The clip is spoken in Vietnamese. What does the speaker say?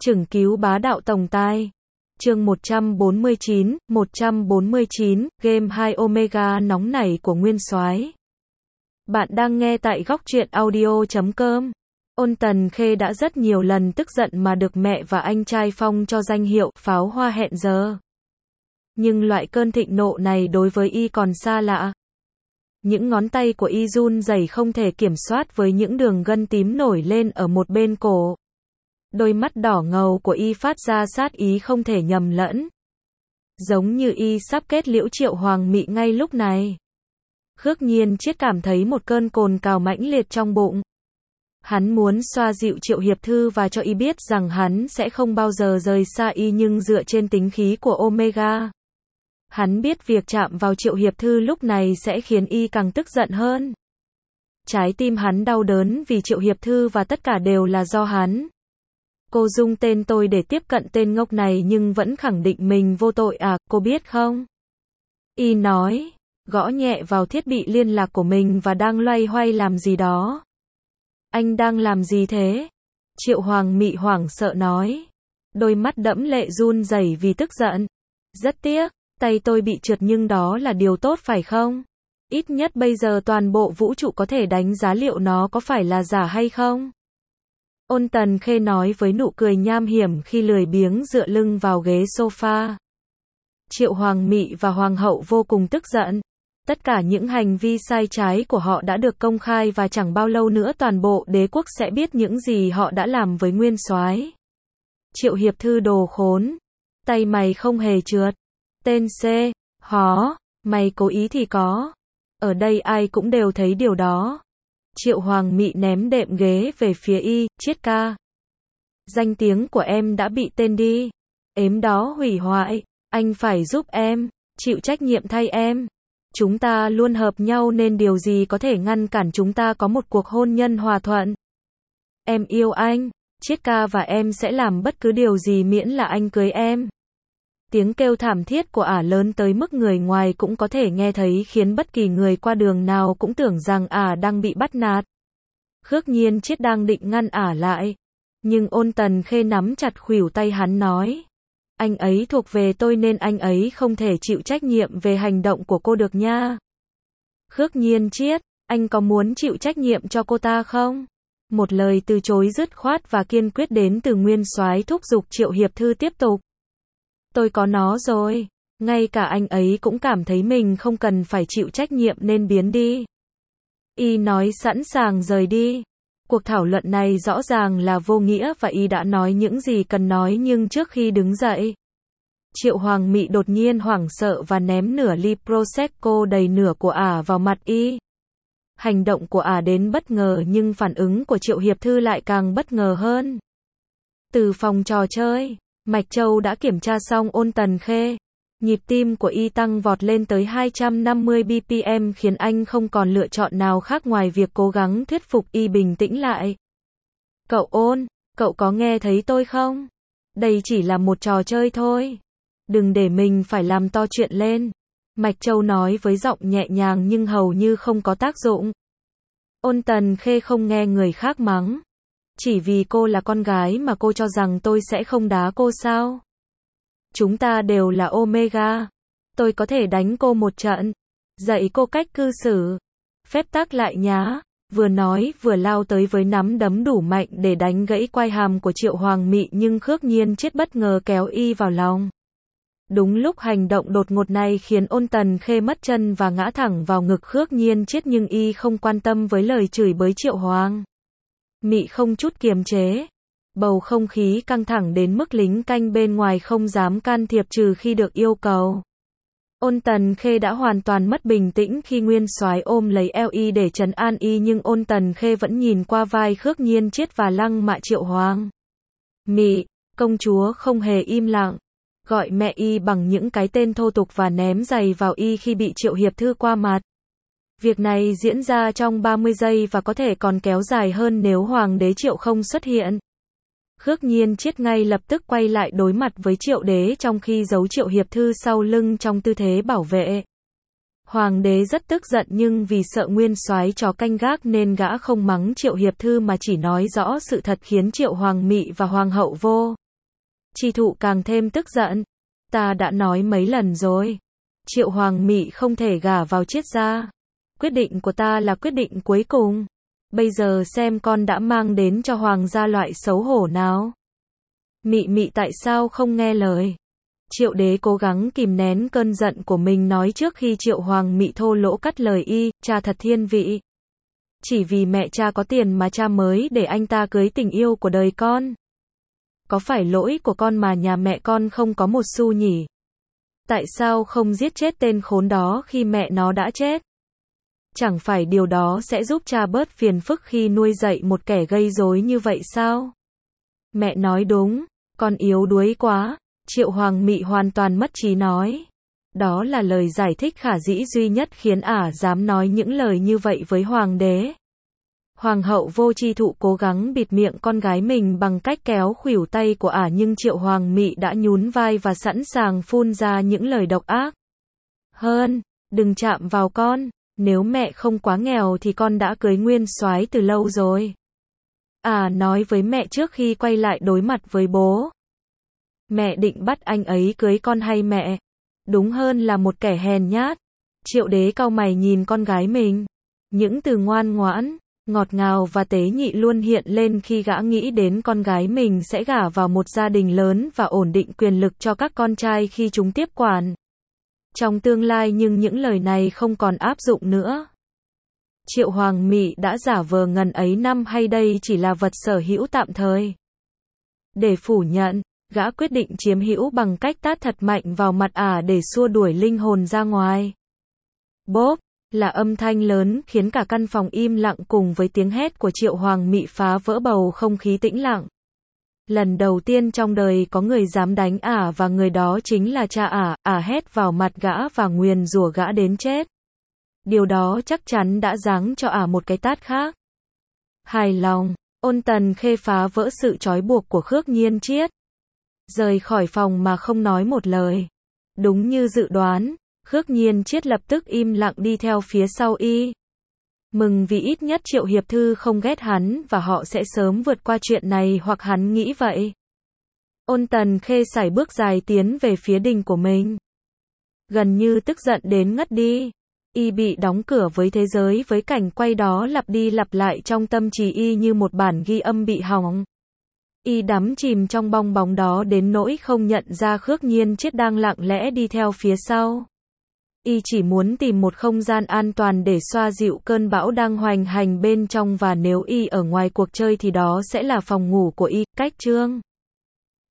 Chừng cứu bá đạo tổng tài. Chương 149, game 2 Omega nóng nảy của Nguyên Soái. Bạn đang nghe tại góc truyện audio.com. Ôn Tần Khê đã rất nhiều lần tức giận mà được mẹ và anh trai Phong cho danh hiệu pháo hoa hẹn giờ. Nhưng loại cơn thịnh nộ này đối với y còn xa lạ. Những ngón tay của y run rẩy không thể kiểm soát với những đường gân tím nổi lên ở một bên cổ. Đôi mắt đỏ ngầu của y phát ra sát ý không thể nhầm lẫn. Giống như y sắp kết liễu Triệu Hoàng Mị ngay lúc này. Khước Nhiên Chiết cảm thấy một cơn cồn cào mãnh liệt trong bụng. Hắn muốn xoa dịu Triệu Hiệp Thư và cho y biết rằng hắn sẽ không bao giờ rời xa y, nhưng dựa trên tính khí của Omega. Hắn biết việc chạm vào Triệu Hiệp Thư lúc này sẽ khiến y càng tức giận hơn. Trái tim hắn đau đớn vì Triệu Hiệp Thư và tất cả đều là do hắn. Cô dùng tên tôi để tiếp cận tên ngốc này nhưng vẫn khẳng định mình vô tội à, cô biết không? Y nói, gõ nhẹ vào thiết bị liên lạc của mình và đang loay hoay làm gì đó. Anh đang làm gì thế? Triệu Hoàng Mị hoảng sợ nói. Đôi mắt đẫm lệ run rẩy vì tức giận. Rất tiếc, tay tôi bị trượt nhưng đó là điều tốt phải không? Ít nhất bây giờ toàn bộ vũ trụ có thể đánh giá liệu nó có phải là giả hay không? Ôn Tần Khê nói với nụ cười nham hiểm khi lười biếng dựa lưng vào ghế sofa. Triệu Hoàng Mị và Hoàng hậu vô cùng tức giận. Tất cả những hành vi sai trái của họ đã được công khai và chẳng bao lâu nữa toàn bộ đế quốc sẽ biết những gì họ đã làm với Nguyên Soái. Triệu Hiệp Thư đồ khốn. Tay mày không hề trượt. Tên C. Hó. Mày cố ý thì có. Ở đây ai cũng đều thấy điều đó. Triệu Hoàng Mị ném đệm ghế về phía y, Chiết ca. Danh tiếng của em đã bị tên đi. Ếm đó hủy hoại. Anh phải giúp em. Chịu trách nhiệm thay em. Chúng ta luôn hợp nhau nên điều gì có thể ngăn cản chúng ta có một cuộc hôn nhân hòa thuận. Em yêu anh, Chiết ca, và em sẽ làm bất cứ điều gì miễn là anh cưới em. Tiếng kêu thảm thiết của ả lớn tới mức người ngoài cũng có thể nghe thấy, khiến bất kỳ người qua đường nào cũng tưởng rằng ả đang bị bắt nạt. Khước Nhiên Chiết đang định ngăn ả lại. Nhưng Ôn Tần Khê nắm chặt khuỷu tay hắn nói. Anh ấy thuộc về tôi nên anh ấy không thể chịu trách nhiệm về hành động của cô được nha. Khước Nhiên Chiết, anh có muốn chịu trách nhiệm cho cô ta không? Một lời từ chối dứt khoát và kiên quyết đến từ Nguyên Soái thúc giục Triệu Hiệp Thư tiếp tục. Tôi có nó rồi. Ngay cả anh ấy cũng cảm thấy mình không cần phải chịu trách nhiệm nên biến đi. Y nói sẵn sàng rời đi. Cuộc thảo luận này rõ ràng là vô nghĩa và y đã nói những gì cần nói, nhưng trước khi đứng dậy, Triệu Hoàng Mị đột nhiên hoảng sợ và ném nửa ly Prosecco đầy nửa của ả vào mặt y. Hành động của ả đến bất ngờ nhưng phản ứng của Triệu Hiệp Thư lại càng bất ngờ hơn. Từ phòng trò chơi, Mạch Châu đã kiểm tra xong Ôn Tần Khê. Nhịp tim của y tăng vọt lên tới 250 BPM khiến anh không còn lựa chọn nào khác ngoài việc cố gắng thuyết phục y bình tĩnh lại. Cậu Ôn, cậu có nghe thấy tôi không? Đây chỉ là một trò chơi thôi. Đừng để mình phải làm to chuyện lên. Mạch Châu nói với giọng nhẹ nhàng nhưng hầu như không có tác dụng. Ôn Tần Khê không nghe người khác mắng. Chỉ vì cô là con gái mà cô cho rằng tôi sẽ không đá cô sao? Chúng ta đều là Omega. Tôi có thể đánh cô một trận. Dạy cô cách cư xử. Phép tắc lại nhá. Vừa nói vừa lao tới với nắm đấm đủ mạnh để đánh gãy quai hàm của Triệu Hoàng Mị, nhưng Khước Nhiên Chiết bất ngờ kéo y vào lòng. Đúng lúc hành động đột ngột này khiến Ôn Tần Khê mất chân và ngã thẳng vào ngực Khước Nhiên Chiết, nhưng y không quan tâm với lời chửi bới Triệu Hoàng Mị không chút kiềm chế. Bầu không khí căng thẳng đến mức lính canh bên ngoài không dám can thiệp trừ khi được yêu cầu. Ôn Tần Khê đã hoàn toàn mất bình tĩnh khi Nguyên Soái ôm lấy eo y để trấn an y, nhưng Ôn Tần Khê vẫn nhìn qua vai Khước Nhiên Chiết và lăng mạ Triệu Hoàng Mị. Công chúa không hề im lặng, gọi mẹ y bằng những cái tên thô tục và ném giày vào y khi bị Triệu Hiệp Thư qua mặt. Việc này diễn ra trong 30 giây và có thể còn kéo dài hơn nếu Hoàng đế Triệu không xuất hiện. Khước Nhiên Chiết ngay lập tức quay lại đối mặt với Triệu đế trong khi giấu Triệu Hiệp Thư sau lưng trong tư thế bảo vệ. Hoàng đế rất tức giận nhưng vì sợ Nguyên Soái chó canh gác nên gã không mắng Triệu Hiệp Thư mà chỉ nói rõ sự thật khiến Triệu Hoàng Mị và Hoàng hậu vô Chi Thụ càng thêm tức giận. Ta đã nói mấy lần rồi. Triệu Hoàng Mị không thể gả vào Triết gia. Quyết định của ta là quyết định cuối cùng. Bây giờ xem con đã mang đến cho Hoàng gia loại xấu hổ nào. Mị Mị tại sao không nghe lời? Triệu Đế cố gắng kìm nén cơn giận của mình nói trước khi Triệu Hoàng Mị thô lỗ cắt lời y, cha thật thiên vị. Chỉ vì mẹ cha có tiền mà cha mới để anh ta cưới tình yêu của đời con. Có phải lỗi của con mà nhà mẹ con không có một xu nhỉ? Tại sao không giết chết tên khốn đó khi mẹ nó đã chết? Chẳng phải điều đó sẽ giúp cha bớt phiền phức khi nuôi dạy một kẻ gây rối như vậy sao? Mẹ nói đúng, con yếu đuối quá. Triệu Hoàng Mị hoàn toàn mất trí nói. Đó là lời giải thích khả dĩ duy nhất khiến ả dám nói những lời như vậy với Hoàng đế. Hoàng hậu Vô Chi Thụ cố gắng bịt miệng con gái mình bằng cách kéo khuỷu tay của ả, nhưng Triệu Hoàng Mị đã nhún vai và sẵn sàng phun ra những lời độc ác. Hơn, đừng chạm vào con, nếu mẹ không quá nghèo thì con đã cưới Nguyên Soái từ lâu rồi. Ả nói với mẹ trước khi quay lại đối mặt với bố. Mẹ định bắt anh ấy cưới con hay mẹ? Đúng hơn là một kẻ hèn nhát. Triệu Đế cau mày nhìn con gái mình. Những từ ngoan ngoãn, ngọt ngào và tế nhị luôn hiện lên khi gã nghĩ đến con gái mình sẽ gả vào một gia đình lớn và ổn định quyền lực cho các con trai khi chúng tiếp quản trong tương lai, nhưng những lời này không còn áp dụng nữa. Triệu Hoàng Mị đã giả vờ ngần ấy năm hay đây chỉ là vật sở hữu tạm thời? Để phủ nhận, gã quyết định chiếm hữu bằng cách tát thật mạnh vào mặt ả để xua đuổi linh hồn ra ngoài. Bốp, là âm thanh lớn khiến cả căn phòng im lặng, cùng với tiếng hét của Triệu Hoàng Mị phá vỡ bầu không khí tĩnh lặng. Lần đầu tiên trong đời có người dám đánh ả, và người đó chính là cha ả. Ả hét vào mặt gã và nguyền rủa gã đến chết. Điều đó chắc chắn đã giáng cho ả một cái tát khác. Hài lòng, Ôn Tần Khê phá vỡ sự trói buộc của Khước Nhiên Triết, rời khỏi phòng mà không nói một lời. Đúng như dự đoán, Khước Nhiên Triết lập tức im lặng đi theo phía sau y. Mừng vì ít nhất Triệu Hiệp Thư không ghét hắn và họ sẽ sớm vượt qua chuyện này, hoặc hắn nghĩ vậy. Ôn Tần Khê sải bước dài tiến về phía đình của mình. Gần như tức giận đến ngất đi. Y bị đóng cửa với thế giới, với cảnh quay đó lặp đi lặp lại trong tâm trí y như một bản ghi âm bị hỏng. Y đắm chìm trong bong bóng đó đến nỗi không nhận ra Khước Nhiên Triết đang lặng lẽ đi theo phía sau. Y chỉ muốn tìm một không gian an toàn để xoa dịu cơn bão đang hoành hành bên trong, và nếu y ở ngoài cuộc chơi thì đó sẽ là phòng ngủ của y. Cách chương